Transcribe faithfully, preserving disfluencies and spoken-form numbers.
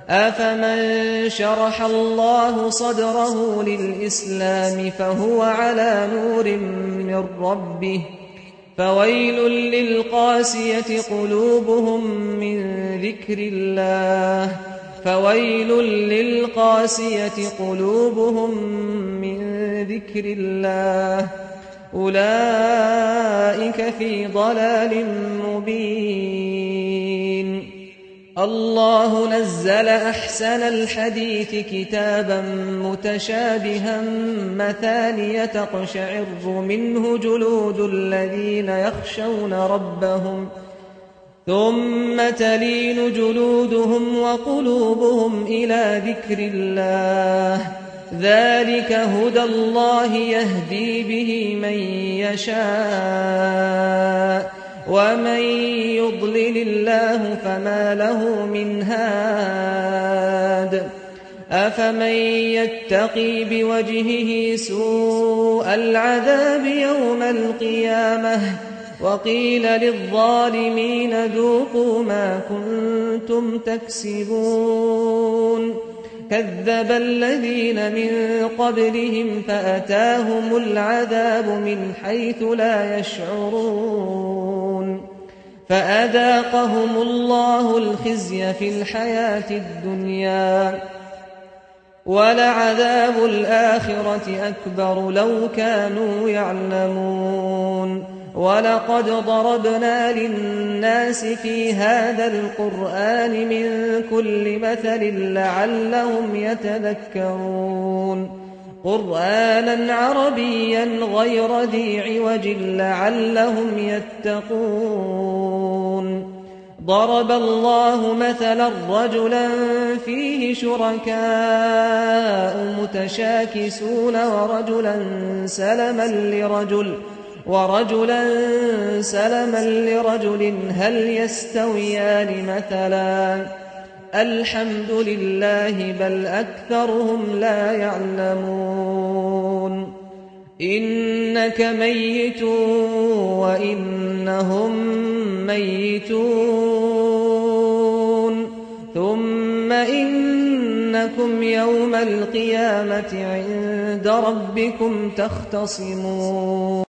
أفمن شرح الله صدره للإسلام فهو على نور من ربه فويل للقاسية قلوبهم من ذكر الله فويل للقاسية قلوبهم من ذكر الله أولئك في ضلال مبين. الله نزل أحسن الحديث كتابا متشابها مثانية تقشعر منه جلود الذين يخشون ربهم ثم تلين جلودهم وقلوبهم إلى ذكر الله ذلك هدى الله يهدي به من يشاء ومن يضلل الله فما له من هاد أفمن يتقي بوجهه سوء العذاب يوم القيامة وقيل للظالمين ذوقوا ما كنتم تكسبون كذب الذين من قبلهم فأتاهم العذاب من حيث لا يشعرون فأذاقهم الله الخزي في الحياة الدنيا ولعذاب الآخرة أكبر لو كانوا يعلمون ولقد ضربنا للناس في هذا القرآن من كل مثل لعلهم يتذكرون قرآنا عربيا غير ذي عوج لعلهم يتقون ضرب الله مثلا رجلا فيه شركاء متشاكسون ورجلا سلما لرجل ورجلا سلما لرجل هل يستويان مثلا الحمد لله بل أكثرهم لا يعلمون إنك ميت وإنهم ميتون ثم إنكم يوم القيامة عند ربكم تختصمون.